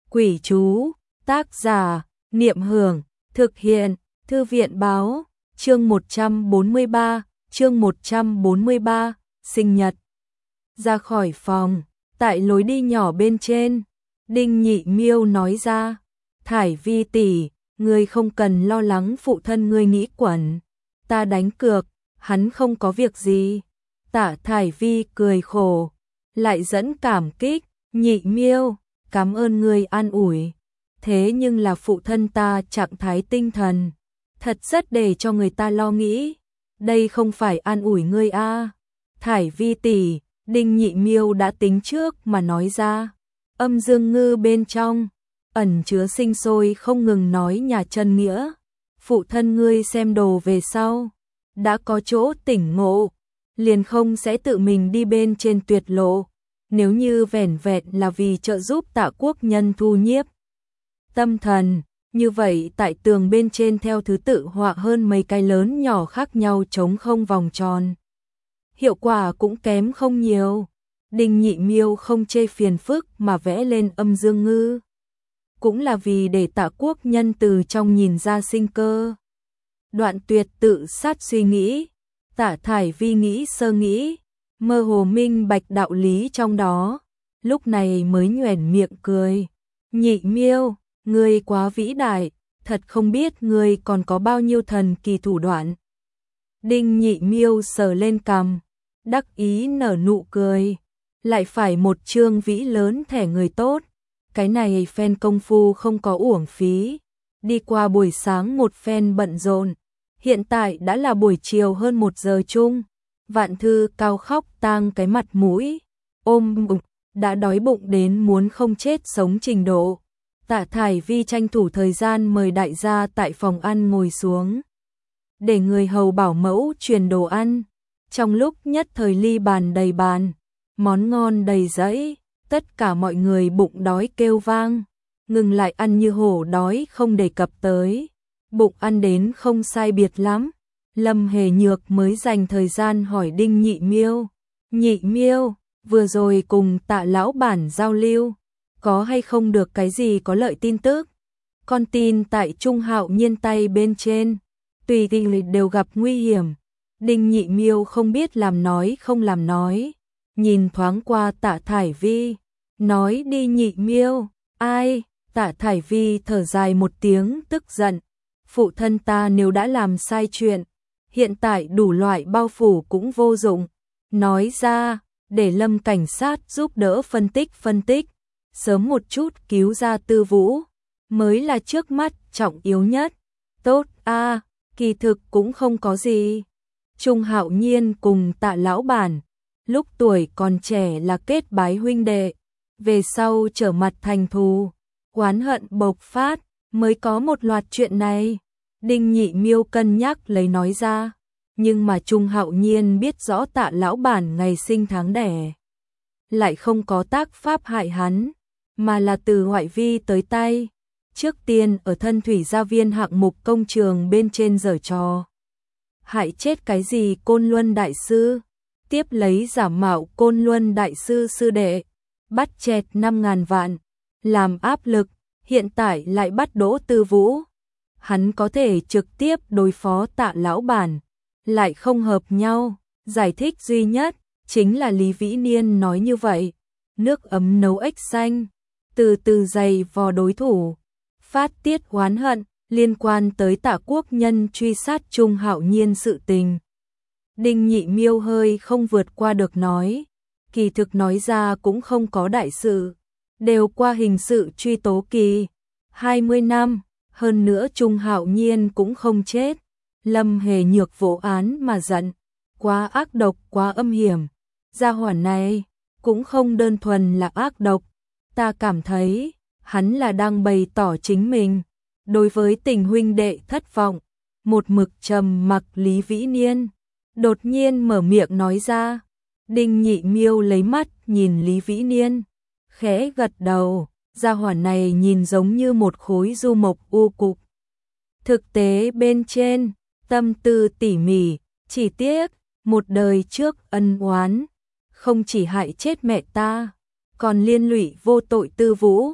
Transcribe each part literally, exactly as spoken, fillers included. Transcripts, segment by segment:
Quỷ chú, tác giả, Niệm Hưởng, thực hiện, Thư viện báo, chương một trăm bốn mươi ba, chương một trăm bốn mươi ba, sinh nhật. Ra khỏi phòng, tại lối đi nhỏ bên trên, Đinh Nhị Miêu nói ra, Thải Vi tỷ, ngươi không cần lo lắng phụ thân ngươi nghĩ quẩn, ta đánh cược, hắn không có việc gì. Tạ Thải Vi cười khổ, lại dẫn cảm kích, Nhị Miêu, cảm ơn ngươi an ủi, thế nhưng là phụ thân ta trạng thái tinh thần, thật rất để cho người ta lo nghĩ, đây không phải an ủi ngươi a. À. Thải Vi tỷ, Đinh Nhị Miêu đã tính trước mà nói ra, âm dương ngư bên trong, ẩn chứa sinh sôi không ngừng nói nhà chân nghĩa, phụ thân ngươi xem đồ về sau, đã có chỗ tỉnh ngộ, liền không sẽ tự mình đi bên trên tuyệt lộ, nếu như vẻn vẹn là vì trợ giúp Tạ Quốc Nhân thu nhiếp tâm thần, như vậy tại tường bên trên theo thứ tự họa hơn mấy cái lớn nhỏ khác nhau trống không vòng tròn. Hiệu quả cũng kém không nhiều. Đinh Nhị Miêu không chê phiền phức mà vẽ lên âm dương ngư. Cũng là vì để Tạ Quốc Nhân từ trong nhìn ra sinh cơ. Đoạn Tuyệt tự sát suy nghĩ, Tạ Thải Vi nghĩ sơ nghĩ, mơ hồ minh bạch đạo lý trong đó, lúc này mới nhoẻn miệng cười. Nhị Miêu, ngươi quá vĩ đại, thật không biết ngươi còn có bao nhiêu thần kỳ thủ đoạn. Đinh Nhị Miêu sờ lên cằm, đắc ý nở nụ cười, lại phải một chương vĩ lớn thẻ người tốt, cái này phen công phu không có uổng phí, đi qua buổi sáng một phen bận rộn, hiện tại đã là buổi chiều hơn một giờ chung, Vạn Thư cao khóc tang cái mặt mũi, ôm bụng, đã đói bụng đến muốn không chết sống trình độ. Tạ Thải Vi tranh thủ thời gian mời đại gia tại phòng ăn ngồi xuống, để người hầu bảo mẫu truyền đồ ăn. Trong lúc nhất thời ly bàn đầy bàn, món ngon đầy dãy, tất cả mọi người bụng đói kêu vang, ngừng lại ăn như hổ đói không đề cập tới, bụng ăn đến không sai biệt lắm. Lâm Hề Nhược mới dành thời gian hỏi Đinh Nhị Miêu, Nhị Miêu, vừa rồi cùng Tạ lão bản giao lưu, có hay không được cái gì có lợi tin tức? Con tin tại Trung Hạo Nhiên tay bên trên, tùy tình đều gặp nguy hiểm. Đinh Nhị Miêu không biết làm nói không làm nói, nhìn thoáng qua Tạ Thải Vi, nói đi Nhị Miêu, ai? Tạ Thải Vi thở dài một tiếng tức giận, phụ thân ta nếu đã làm sai chuyện, hiện tại đủ loại bao phủ cũng vô dụng, nói ra, để Lâm cảnh sát giúp đỡ phân tích phân tích, sớm một chút cứu ra Tư Vũ, mới là trước mắt trọng yếu nhất. Tốt a, à, kỳ thực cũng không có gì. Trung Hạo Nhiên cùng Tạ lão bản, lúc tuổi còn trẻ là kết bái huynh đệ, về sau trở mặt thành thù, oán hận bộc phát, mới có một loạt chuyện này. Đinh Nhị Miêu cân nhắc lấy nói ra, nhưng mà Trung Hạo Nhiên biết rõ Tạ lão bản ngày sinh tháng đẻ, lại không có tác pháp hại hắn, mà là từ ngoại vi tới tay, trước tiên ở Thân Thủy Gia Viên hạng mục công trường bên trên giở trò. Hại chết cái gì Côn Luân đại sư, tiếp lấy giả mạo Côn Luân đại sư sư đệ, bắt chẹt năm ngàn vạn, làm áp lực, hiện tại lại bắt Đỗ Tư Vũ. Hắn có thể trực tiếp đối phó Tạ lão bản, lại không hợp nhau, giải thích duy nhất chính là Lý Vĩ Niên nói như vậy, nước ấm nấu ếch xanh, từ từ dày vò đối thủ, phát tiết oán hận liên quan tới Tạ Quốc Nhân truy sát Trung Hạo Nhiên sự tình. Đinh Nhị Miêu hơi không vượt qua được nói, kỳ thực nói ra cũng không có đại sự, đều qua hình sự truy tố kỳ, hai mươi năm, hơn nữa Trung Hạo Nhiên cũng không chết. Lâm Hề Nhược vỗ án mà giận, quá ác độc quá âm hiểm, gia hỏa này cũng không đơn thuần là ác độc, ta cảm thấy hắn là đang bày tỏ chính mình đối với tình huynh đệ thất vọng. Một mực trầm mặc Lý Vĩ Niên đột nhiên mở miệng nói ra. Đinh Nhị Miêu lấy mắt nhìn Lý Vĩ Niên, khẽ gật đầu, gia hỏa này nhìn giống như một khối du mộc u cục. Thực tế bên trên, tâm tư tỉ mỉ, chỉ tiếc, một đời trước ân oán, không chỉ hại chết mẹ ta, còn liên lụy vô tội Tư Vũ.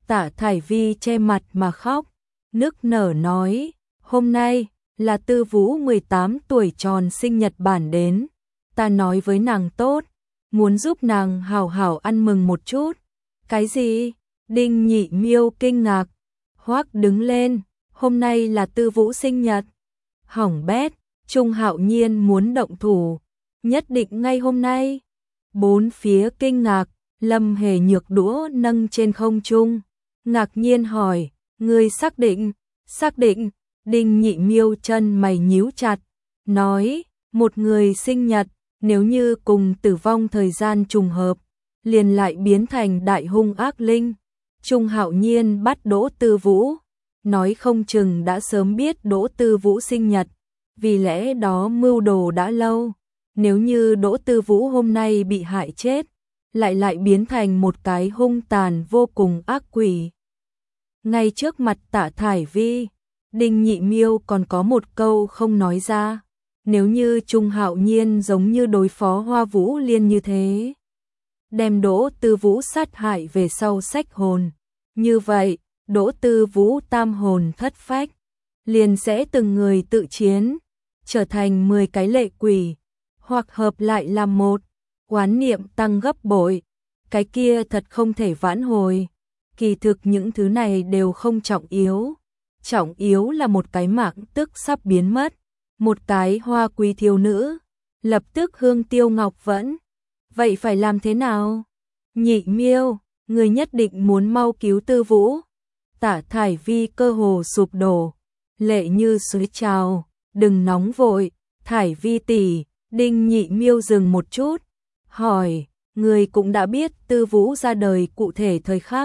Tạ Thải Vi che mặt mà khóc, nức nở nói, hôm nay là Tư Vũ mười tám tuổi tròn sinh nhật bản đến, ta nói với nàng tốt, muốn giúp nàng hảo hảo ăn mừng một chút. Cái gì? Đinh Nhị Miêu kinh ngạc, hoắc đứng lên, hôm nay là Tư Vũ sinh nhật. Hỏng bét, Trung Hạo Nhiên muốn động thủ, nhất định ngay hôm nay. Bốn phía kinh ngạc, Lâm Hề Nhược đũa nâng trên không trung, ngạc nhiên hỏi, ngươi xác định, xác định. Đinh Nhị Miêu chân mày nhíu chặt, nói, một người sinh nhật, nếu như cùng tử vong thời gian trùng hợp, liền lại biến thành đại hung ác linh. Trung Hạo Nhiên bắt Đỗ Tư Vũ, nói không chừng đã sớm biết Đỗ Tư Vũ sinh nhật, vì lẽ đó mưu đồ đã lâu. Nếu như Đỗ Tư Vũ hôm nay bị hại chết, lại lại biến thành một cái hung tàn vô cùng ác quỷ. Ngay trước mặt Tạ Thải Vi, Đinh Nhị Miêu còn có một câu không nói ra. Nếu như Trung Hạo Nhiên giống như đối phó Hoa Vũ Liên như thế, đem Đỗ Tư Vũ sát hại về sau xách hồn, như vậy, Đỗ Tư Vũ tam hồn thất phách, liền sẽ từng người tự chiến, trở thành mười cái lệ quỷ, hoặc hợp lại làm một, oán niệm tăng gấp bội, cái kia thật không thể vãn hồi. Kỳ thực những thứ này đều không trọng yếu, trọng yếu là một cái mạng tức sắp biến mất, một cái hoa quý thiếu nữ, lập tức hương tiêu ngọc vẫn. Vậy phải làm thế nào? Nhị Miêu, người nhất định muốn mau cứu Tư Vũ. Tạ Thải Vi cơ hồ sụp đổ, lệ như suối trào, đừng nóng vội, Thải Vi tỷ. Đinh Nhị Miêu dừng một chút, hỏi, người cũng đã biết Tư Vũ ra đời cụ thể thời khắc.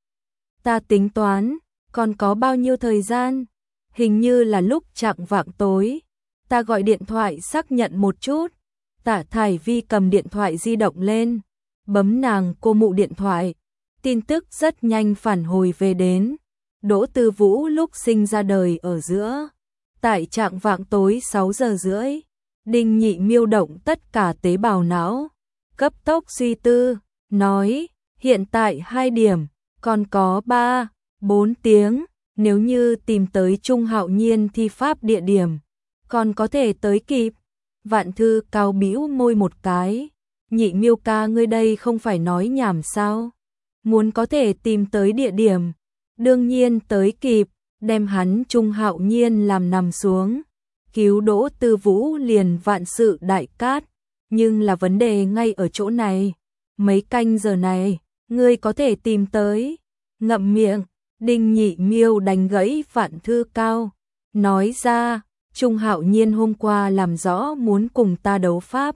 Ta tính toán, còn có bao nhiêu thời gian? Hình như là lúc chạng vạng tối. Ta gọi điện thoại xác nhận một chút. Tạ Thải Vi cầm điện thoại di động lên, bấm nàng cô mụ điện thoại. Tin tức rất nhanh phản hồi về đến. Đỗ Tư Vũ lúc sinh ra đời ở giữa. Tại chạng vạng tối sáu giờ rưỡi. Đinh Nhị Miêu động tất cả tế bào não, cấp tốc suy tư, nói, hiện tại hai điểm, còn có ba, bốn tiếng, nếu như tìm tới Trung Hạo Nhiên thi pháp địa điểm, còn có thể tới kịp. Vạn Thư cao bĩu môi một cái, Nhị Miêu ca ngươi đây không phải nói nhảm sao? Muốn có thể tìm tới địa điểm, đương nhiên tới kịp, đem hắn Trung Hạo Nhiên làm nằm xuống. Cứu Đỗ Tư Vũ liền vạn sự đại cát, nhưng là vấn đề ngay ở chỗ này. Mấy canh giờ này, ngươi có thể tìm tới. Ngậm miệng, Đinh Nhị Miêu đánh gãy Vạn Thư Cao, nói ra, Trung Hạo Nhiên hôm qua làm rõ muốn cùng ta đấu pháp.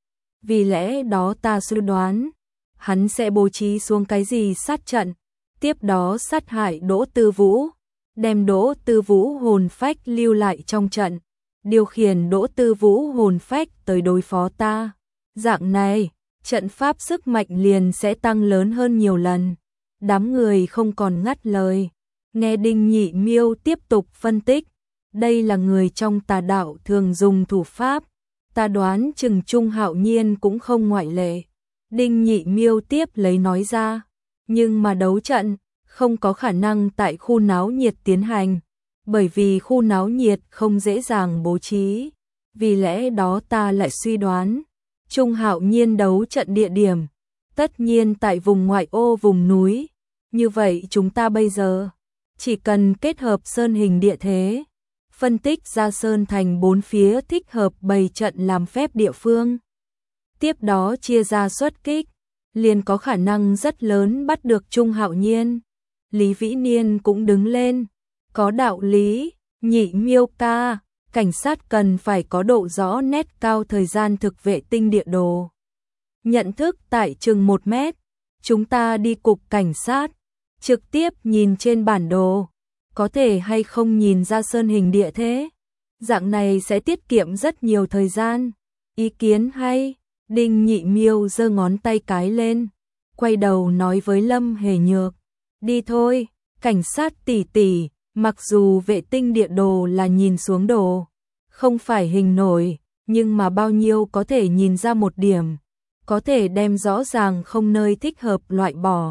Vì lẽ đó ta suy đoán, hắn sẽ bố trí xuống cái gì sát trận, tiếp đó sát hại Đỗ Tư Vũ, đem Đỗ Tư Vũ hồn phách lưu lại trong trận. Điều khiển Đỗ Tư Vũ hồn phách tới đối phó ta. Dạng này, trận pháp sức mạnh liền sẽ tăng lớn hơn nhiều lần. Đám người không còn ngắt lời. Nghe Đinh Nhị Miêu tiếp tục phân tích. Đây là người trong tà đạo thường dùng thủ pháp. Ta đoán chừng Trung Hạo Nhiên cũng không ngoại lệ. Đinh Nhị Miêu tiếp lấy nói ra. Nhưng mà đấu trận, không có khả năng tại khu náo nhiệt tiến hành. Bởi vì khu náo nhiệt không dễ dàng bố trí, vì lẽ đó ta lại suy đoán, Trung Hạo Nhiên đấu trận địa điểm, tất nhiên tại vùng ngoại ô vùng núi, như vậy chúng ta bây giờ, chỉ cần kết hợp sơn hình địa thế, phân tích ra sơn thành bốn phía thích hợp bày trận làm phép địa phương. Tiếp đó chia ra xuất kích, liền có khả năng rất lớn bắt được Trung Hạo Nhiên. Lý Vĩ Niên cũng đứng lên. Có đạo lý, Nhị Miêu ca, cảnh sát cần phải có độ rõ nét cao thời gian thực vệ tinh địa đồ. Nhận thức tại chừng một mét, chúng ta đi cục cảnh sát, trực tiếp nhìn trên bản đồ, có thể hay không nhìn ra sơn hình địa thế. Dạng này sẽ tiết kiệm rất nhiều thời gian. Ý kiến hay, Đinh Nhị Miêu giơ ngón tay cái lên, quay đầu nói với Lâm Hề Nhược, đi thôi, cảnh sát tỷ tỷ. Mặc dù vệ tinh địa đồ là nhìn xuống đồ, không phải hình nổi, nhưng mà bao nhiêu có thể nhìn ra một điểm, có thể đem rõ ràng không nơi thích hợp loại bỏ.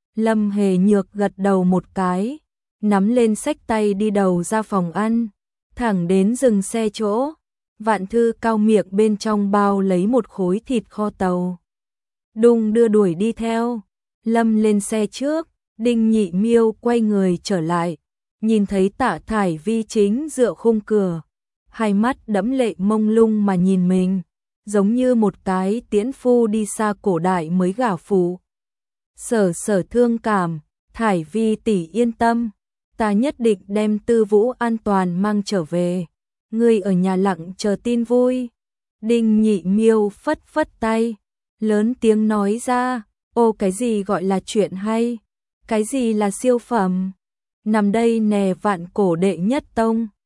Lâm Hề Nhược gật đầu một cái, nắm lên xách tay đi đầu ra phòng ăn, thẳng đến dừng xe chỗ. Vạn Thư cao miệng bên trong bao lấy một khối thịt kho tàu. Đung đưa đuổi đi theo. Lâm lên xe trước, Đinh Nhị Miêu quay người trở lại, nhìn thấy Tạ Thải Vi chính dựa khung cửa, hai mắt đẫm lệ mông lung mà nhìn mình, giống như một cái tiễn phu đi xa cổ đại mới gả phụ. Sở Sở thương cảm, Thải Vi tỷ yên tâm, ta nhất định đem Tư Vũ an toàn mang trở về, ngươi ở nhà lặng chờ tin vui. Đinh Nhị Miêu phất phất tay, lớn tiếng nói ra, ô cái gì gọi là chuyện hay, cái gì là siêu phẩm, nằm đây nè vạn cổ đệ nhất tông.